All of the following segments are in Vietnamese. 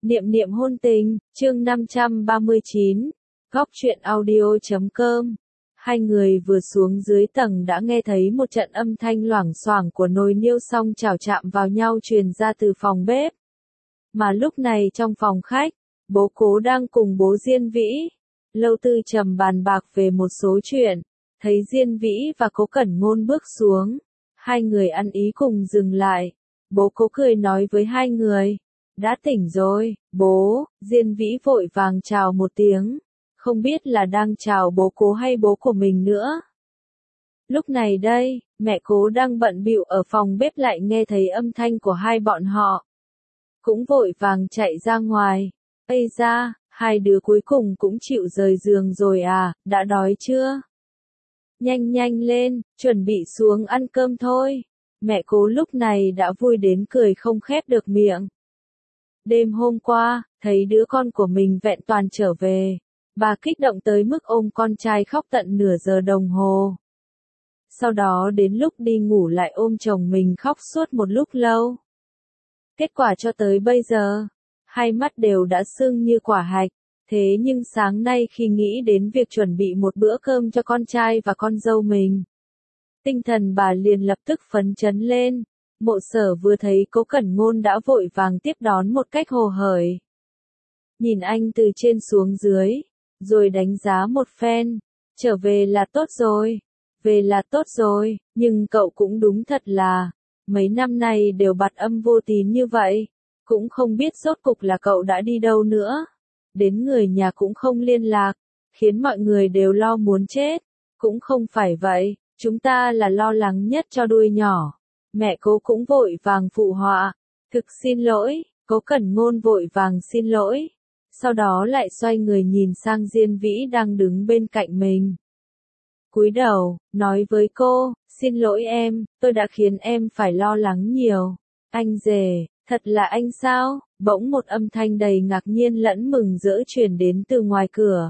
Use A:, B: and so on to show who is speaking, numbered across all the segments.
A: Niệm niệm hôn tình, chương 539, góc truyện audio.com. Hai người vừa xuống dưới tầng đã nghe thấy một trận âm thanh loảng xoảng của nồi niêu xong chảo chạm vào nhau truyền ra từ phòng bếp. Mà lúc này trong phòng khách, bố Cố đang cùng bố Diên Vĩ, Lâu Tư trầm bàn bạc về một số chuyện. Thấy Diên Vĩ và Cố Cẩn Ngôn bước xuống, hai người ăn ý cùng dừng lại. Bố Cố cười nói với hai người, đã tỉnh rồi, bố. Diên Vĩ vội vàng chào một tiếng, không biết là đang chào bố Cố hay bố của mình nữa. Lúc này đây, mẹ Cố đang bận bịu ở phòng bếp lại nghe thấy âm thanh của hai bọn họ. Cũng vội vàng chạy ra ngoài. Ây da, hai đứa cuối cùng cũng chịu rời giường rồi à, đã đói chưa? Nhanh nhanh lên, chuẩn bị xuống ăn cơm thôi. Mẹ Cố lúc này đã vui đến cười không khép được miệng. Đêm hôm qua, thấy đứa con của mình vẹn toàn trở về. Bà kích động tới mức ôm con trai khóc tận nửa giờ đồng hồ. Sau đó đến lúc đi ngủ lại ôm chồng mình khóc suốt một lúc lâu. Kết quả cho tới bây giờ, hai mắt đều đã sưng như quả hạch. Thế nhưng sáng nay khi nghĩ đến việc chuẩn bị một bữa cơm cho con trai và con dâu mình, tinh thần bà liền lập tức phấn chấn lên. Mộ Sở vừa thấy Cố Cẩn Ngôn đã vội vàng tiếp đón một cách hồ hởi. Nhìn anh từ trên xuống dưới, rồi đánh giá một phen, trở về là tốt rồi, về là tốt rồi, nhưng cậu cũng đúng thật là, mấy năm nay đều bặt âm vô tín như vậy, cũng không biết rốt cục là cậu đã đi đâu nữa. Đến người nhà cũng không liên lạc, khiến mọi người đều lo muốn chết. Cũng không phải vậy, chúng ta là lo lắng nhất cho đuôi nhỏ. Mẹ Cố cũng vội vàng phụ họa, thực xin lỗi. Cố Cẩn Ngôn vội vàng xin lỗi, sau đó lại xoay người nhìn sang Diên Vĩ đang đứng bên cạnh mình. Cúi đầu, nói với cô, xin lỗi em, tôi đã khiến em phải lo lắng nhiều. Anh rể, thật là anh sao? Bỗng một âm thanh đầy ngạc nhiên lẫn mừng rỡ truyền đến từ ngoài cửa.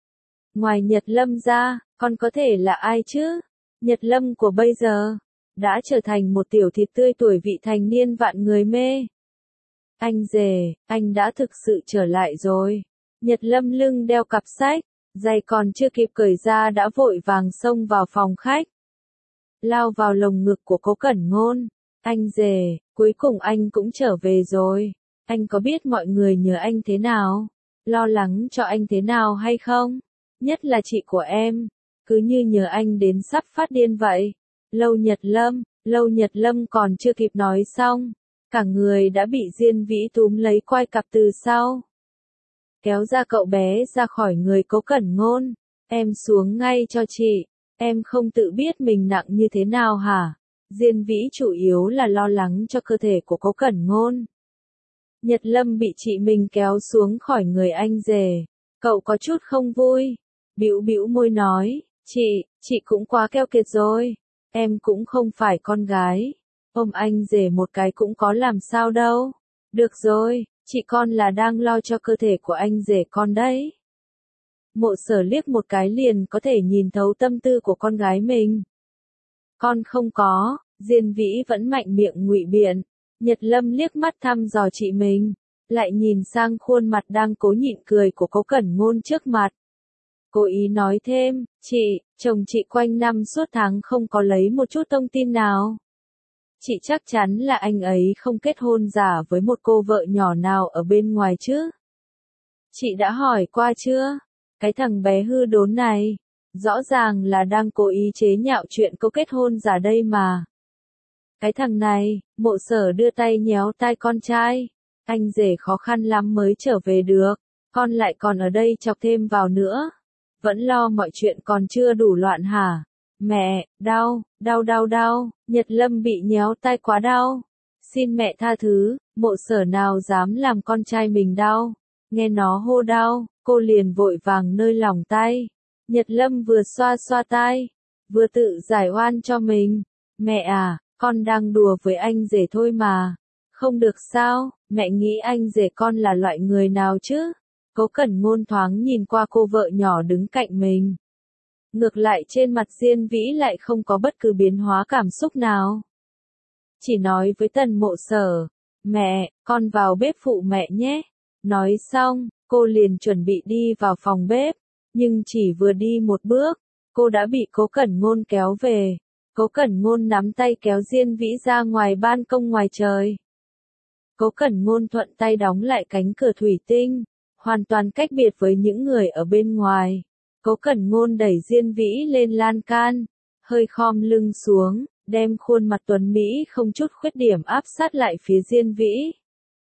A: Ngoài Nhật Lâm ra, còn có thể là ai chứ? Nhật Lâm của bây giờ đã trở thành một tiểu thịt tươi tuổi vị thành niên vạn người mê. Anh rể, anh đã thực sự trở lại rồi. Nhật Lâm lưng đeo cặp sách, giày còn chưa kịp cởi ra đã vội vàng xông vào phòng khách. Lao vào lồng ngực của Cố Cẩn Ngôn. Anh rể, cuối cùng anh cũng trở về rồi. Anh có biết mọi người nhớ anh thế nào? Lo lắng cho anh thế nào hay không? Nhất là chị của em. Cứ như nhớ anh đến sắp phát điên vậy. Lâu Nhật Lâm còn chưa kịp nói xong. Cả người đã bị Diên Vĩ túm lấy quai cặp từ sau. Kéo ra cậu bé ra khỏi người Cố Cẩn Ngôn. Em xuống ngay cho chị. Em không tự biết mình nặng như thế nào hả? Diên Vĩ chủ yếu là lo lắng cho cơ thể của Cố Cẩn Ngôn. Nhật Lâm bị chị mình kéo xuống khỏi người anh rể. Cậu có chút không vui. Bĩu bĩu môi nói, chị cũng quá keo kiệt rồi. Em cũng không phải con gái. Ôm anh rể một cái cũng có làm sao đâu. Được rồi, chị con là đang lo cho cơ thể của anh rể con đấy. Mộ Sở liếc một cái liền có thể nhìn thấu tâm tư của con gái mình. Con không có. Diên Vĩ vẫn mạnh miệng ngụy biện. Nhật Lâm liếc mắt thăm dò chị mình, lại nhìn sang khuôn mặt đang cố nhịn cười của Cố Cẩn Ngôn trước mặt. Cố ý nói thêm, chồng chị quanh năm suốt tháng không có lấy một chút thông tin nào. Chị chắc chắn là anh ấy không kết hôn giả với một cô vợ nhỏ nào ở bên ngoài chứ. Chị đã hỏi qua chưa? Cái thằng bé hư đốn này, rõ ràng là đang cố ý chế nhạo chuyện cô kết hôn giả đây mà. Cái thằng này, Mộ Sở đưa tay nhéo tai con trai. Anh rể khó khăn lắm mới trở về được, con lại còn ở đây chọc thêm vào nữa. Vẫn lo mọi chuyện còn chưa đủ loạn hả? Mẹ, đau. Nhật Lâm bị nhéo tai quá đau. Xin mẹ tha thứ, Mộ Sở nào dám làm con trai mình đau. Nghe nó hô đau, cô liền vội vàng nơi lòng tay. Nhật Lâm vừa xoa xoa tai, vừa tự giải oan cho mình. Mẹ à, con đang đùa với anh rể thôi mà. Không được sao, mẹ nghĩ anh rể con là loại người nào chứ? Cố Cẩn Ngôn thoáng nhìn qua cô vợ nhỏ đứng cạnh mình. Ngược lại trên mặt Diên Vĩ lại không có bất cứ biến hóa cảm xúc nào. Chỉ nói với Tần Mộ Sở, mẹ, con vào bếp phụ mẹ nhé. Nói xong, cô liền chuẩn bị đi vào phòng bếp, nhưng chỉ vừa đi một bước, cô đã bị Cố Cẩn Ngôn kéo về. Cố Cẩn Ngôn nắm tay kéo Diên Vĩ ra ngoài ban công ngoài trời. Cố Cẩn Ngôn thuận tay đóng lại cánh cửa thủy tinh, hoàn toàn cách biệt với những người ở bên ngoài. Cố Cẩn Ngôn đẩy Diên Vĩ lên lan can, hơi khom lưng xuống, đem khuôn mặt tuấn Mỹ không chút khuyết điểm áp sát lại phía Diên Vĩ.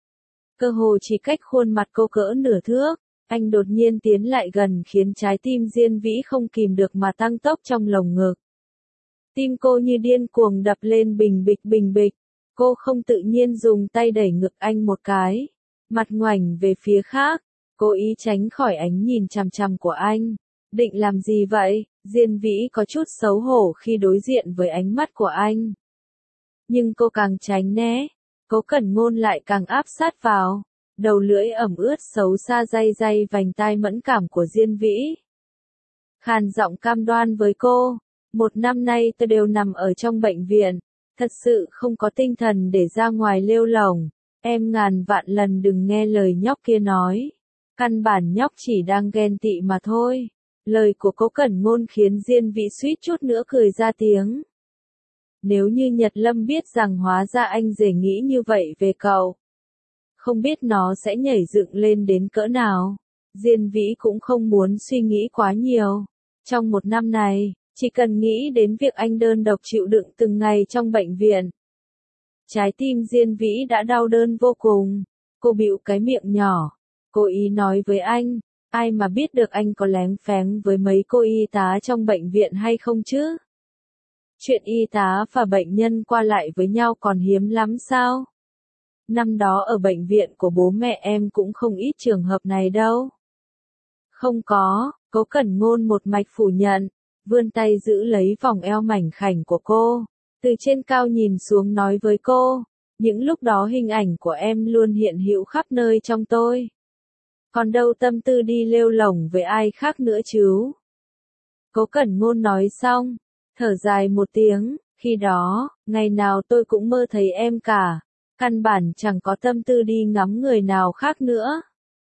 A: Cơ hồ chỉ cách khuôn mặt cô cỡ nửa thước, anh đột nhiên tiến lại gần khiến trái tim Diên Vĩ không kìm được mà tăng tốc trong lồng ngực. Tim cô như điên cuồng đập lên bình bịch bình bịch, cô không tự nhiên dùng tay đẩy ngực anh một cái, mặt ngoảnh về phía khác, cố ý tránh khỏi ánh nhìn chằm chằm của anh. Định làm gì vậy? Diên Vĩ có chút xấu hổ khi đối diện với ánh mắt của anh. Nhưng cô càng tránh né, Cố Cẩn Ngôn lại càng áp sát vào, đầu lưỡi ẩm ướt xấu xa day day vành tai mẫn cảm của Diên Vĩ. Khàn giọng cam đoan với cô, 1 năm nay tôi đều nằm ở trong bệnh viện, thật sự không có tinh thần để ra ngoài lêu lổng, em ngàn vạn lần đừng nghe lời nhóc kia nói. Căn bản nhóc chỉ đang ghen tị mà thôi. Lời của Cố Cẩn Ngôn khiến Diên Vĩ suýt chút nữa cười ra tiếng. Nếu như Nhật Lâm biết rằng hóa ra anh rể nghĩ như vậy về cậu, không biết nó sẽ nhảy dựng lên đến cỡ nào. Diên Vĩ cũng không muốn suy nghĩ quá nhiều. Trong 1 năm này, chỉ cần nghĩ đến việc anh đơn độc chịu đựng từng ngày trong bệnh viện. Trái tim Diên Vĩ đã đau đớn vô cùng. Cô bĩu cái miệng nhỏ, cố ý nói với anh, ai mà biết được anh có lén phén với mấy cô y tá trong bệnh viện hay không chứ? Chuyện y tá và bệnh nhân qua lại với nhau còn hiếm lắm sao? Năm đó ở bệnh viện của bố mẹ em cũng không ít trường hợp này đâu. Không có, Cố Cẩn Ngôn một mạch phủ nhận, vươn tay giữ lấy vòng eo mảnh khảnh của cô, từ trên cao nhìn xuống nói với cô, những lúc đó hình ảnh của em luôn hiện hữu khắp nơi trong tôi. Còn đâu tâm tư đi lêu lổng với ai khác nữa chứ? Cố Cẩn Ngôn nói xong, thở dài một tiếng, khi đó, ngày nào tôi cũng mơ thấy em cả, căn bản chẳng có tâm tư đi ngắm người nào khác nữa.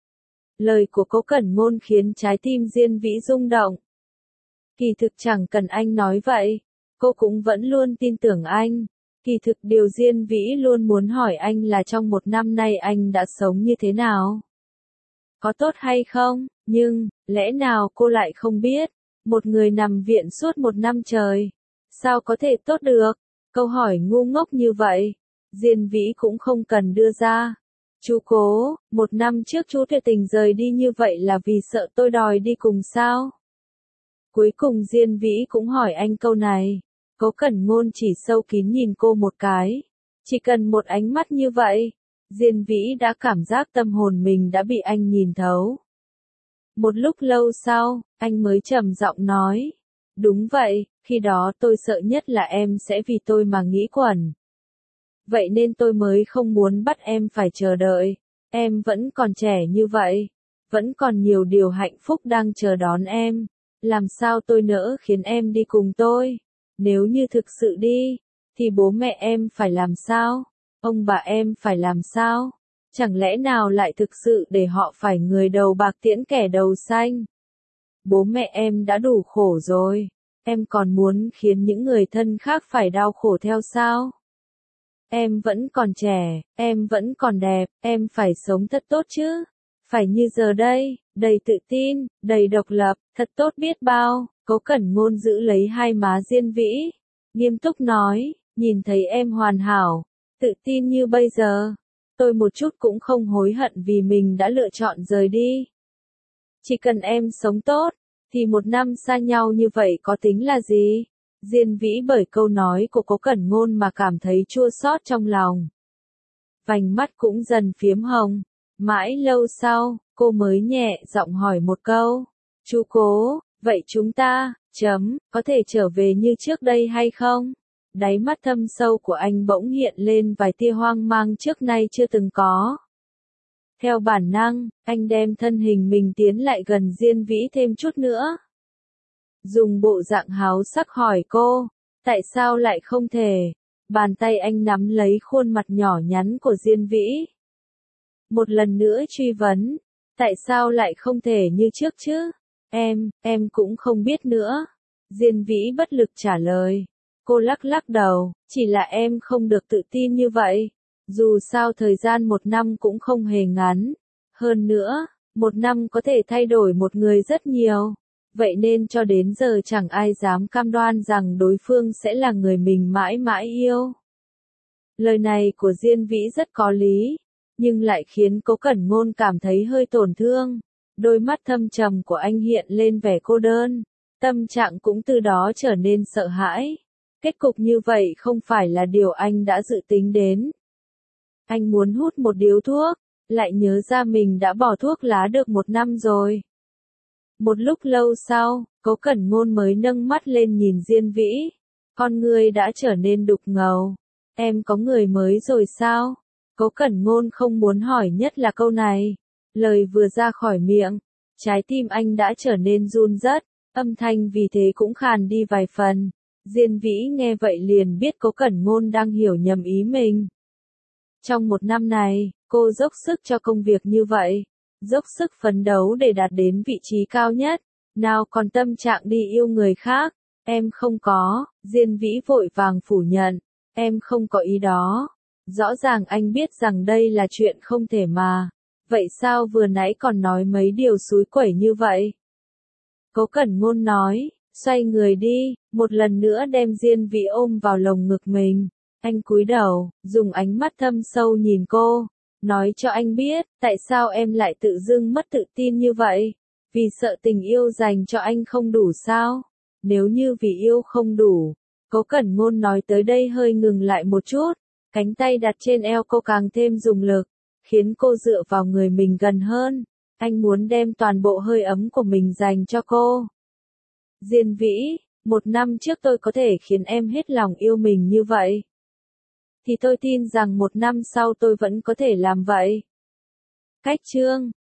A: Lời của Cố Cẩn Ngôn khiến trái tim Diên Vĩ rung động. Kỳ thực chẳng cần anh nói vậy, cô cũng vẫn luôn tin tưởng anh. Kỳ thực điều Diên Vĩ luôn muốn hỏi anh là trong 1 năm nay anh đã sống như thế nào? Có tốt hay không? Nhưng, lẽ nào cô lại không biết? Một người nằm viện suốt 1 năm trời, sao có thể tốt được? Câu hỏi ngu ngốc như vậy, Diên Vĩ cũng không cần đưa ra. Chú Cố, 1 năm trước chú tuyệt tình rời đi như vậy là vì sợ tôi đòi đi cùng sao? Cuối cùng Diên Vĩ cũng hỏi anh câu này. Cố Cẩn Ngôn chỉ sâu kín nhìn cô một cái. Chỉ cần một ánh mắt như vậy, Diên Vĩ đã cảm giác tâm hồn mình đã bị anh nhìn thấu. Một lúc lâu sau, anh mới trầm giọng nói. Đúng vậy, khi đó tôi sợ nhất là em sẽ vì tôi mà nghĩ quẩn. Vậy nên tôi mới không muốn bắt em phải chờ đợi. Em vẫn còn trẻ như vậy. Vẫn còn nhiều điều hạnh phúc đang chờ đón em. Làm sao tôi nỡ khiến em đi cùng tôi? Nếu như thực sự đi, thì bố mẹ em phải làm sao? Ông bà em phải làm sao? Chẳng lẽ nào lại thực sự để họ phải người đầu bạc tiễn kẻ đầu xanh? Bố mẹ em đã đủ khổ rồi. Em còn muốn khiến những người thân khác phải đau khổ theo sao? Em vẫn còn trẻ, em vẫn còn đẹp, em phải sống thật tốt chứ. Phải như giờ đây, đầy tự tin, đầy độc lập, thật tốt biết bao. Cố Cẩn Ngôn giữ lấy hai má Diên Vĩ, nghiêm túc nói, nhìn thấy em hoàn hảo, tự tin như bây giờ, tôi một chút cũng không hối hận vì mình đã lựa chọn rời đi. Chỉ cần em sống tốt, thì 1 năm xa nhau như vậy có tính là gì? Diên Vĩ bởi câu nói của Cố Cẩn Ngôn mà cảm thấy chua xót trong lòng. Vành mắt cũng dần phiếm hồng. Mãi lâu sau, cô mới nhẹ giọng hỏi một câu. Chú Cố, vậy chúng ta, có thể trở về như trước đây hay không? Đáy mắt thâm sâu của anh bỗng hiện lên vài tia hoang mang trước nay chưa từng có. Theo bản năng, anh đem thân hình mình tiến lại gần Diên Vĩ thêm chút nữa. Dùng bộ dạng háo sắc hỏi cô, tại sao lại không thể? Bàn tay anh nắm lấy khuôn mặt nhỏ nhắn của Diên Vĩ. Một lần nữa truy vấn. Tại sao lại không thể như trước chứ? Em cũng không biết nữa. Diên Vĩ bất lực trả lời. Cô lắc lắc đầu, chỉ là em không được tự tin như vậy. Dù sao thời gian 1 năm cũng không hề ngắn. Hơn nữa, 1 năm có thể thay đổi một người rất nhiều. Vậy nên cho đến giờ chẳng ai dám cam đoan rằng đối phương sẽ là người mình mãi mãi yêu. Lời này của Diên Vĩ rất có lý, nhưng lại khiến Cố Cẩn Ngôn cảm thấy hơi tổn thương. Đôi mắt thâm trầm của anh hiện lên vẻ cô đơn, tâm trạng cũng từ đó trở nên sợ hãi. Kết cục như vậy không phải là điều anh đã dự tính đến. Anh muốn hút một điếu thuốc, lại nhớ ra mình đã bỏ thuốc lá được 1 năm rồi. Một lúc lâu sau, Cố Cẩn Ngôn mới nâng mắt lên nhìn Diên Vĩ. Con người đã trở nên đục ngầu. Em có người mới rồi sao? Cố Cẩn Ngôn không muốn hỏi nhất là câu này. Lời vừa ra khỏi miệng, trái tim anh đã trở nên run rất, âm thanh vì thế cũng khàn đi vài phần. Diên Vĩ nghe vậy liền biết Cố Cẩn Ngôn đang hiểu nhầm ý mình. Trong 1 năm này, cô dốc sức cho công việc như vậy, dốc sức phấn đấu để đạt đến vị trí cao nhất, nào còn tâm trạng đi yêu người khác. Em không có, Diên Vĩ vội vàng phủ nhận, em không có ý đó. Rõ ràng anh biết rằng đây là chuyện không thể mà. Vậy sao vừa nãy còn nói mấy điều xúi quẩy như vậy? Cố Cẩn Ngôn nói, xoay người đi, một lần nữa đem Diên Vĩ ôm vào lồng ngực mình. Anh cúi đầu, dùng ánh mắt thâm sâu nhìn cô, nói cho anh biết, tại sao em lại tự dưng mất tự tin như vậy? Vì sợ tình yêu dành cho anh không đủ sao? Nếu như vì yêu không đủ, Cố Cẩn Ngôn nói tới đây hơi ngừng lại một chút, cánh tay đặt trên eo cô càng thêm dùng lực, khiến cô dựa vào người mình gần hơn. Anh muốn đem toàn bộ hơi ấm của mình dành cho cô. Diên Vĩ, 1 năm trước tôi có thể khiến em hết lòng yêu mình như vậy. Thì tôi tin rằng 1 năm sau tôi vẫn có thể làm vậy. Cách chương